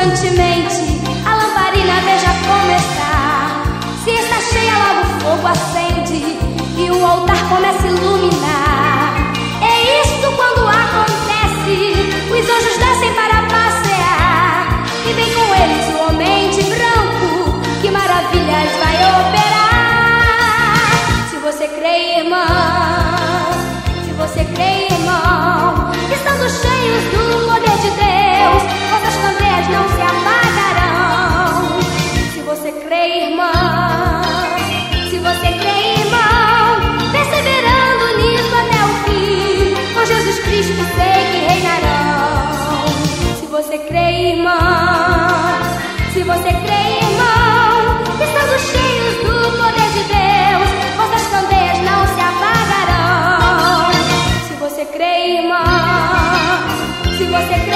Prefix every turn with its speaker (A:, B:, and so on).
A: constantemente, a lamparina veja como está. Se está cheia, logo o fogo acende e o altar começa a iluminar. É isto quando acontece, os anjos descem para passear e vem com eles o homem de branco, que maravilhas vai operar. Se você crê, irmão, se você crê, irmão, estando cheios do poder de Deus, vossas candeias não se apagarão. Se você crê, irmão, se você crê, irmão, perseverando nisso até o fim, com Jesus Cristo sei que reinarão. Se você crê, irmão, se você crê, irmão, estando cheios do poder de Deus, vossas candeias não se apagarão. Se você crê, irmão, se você crê,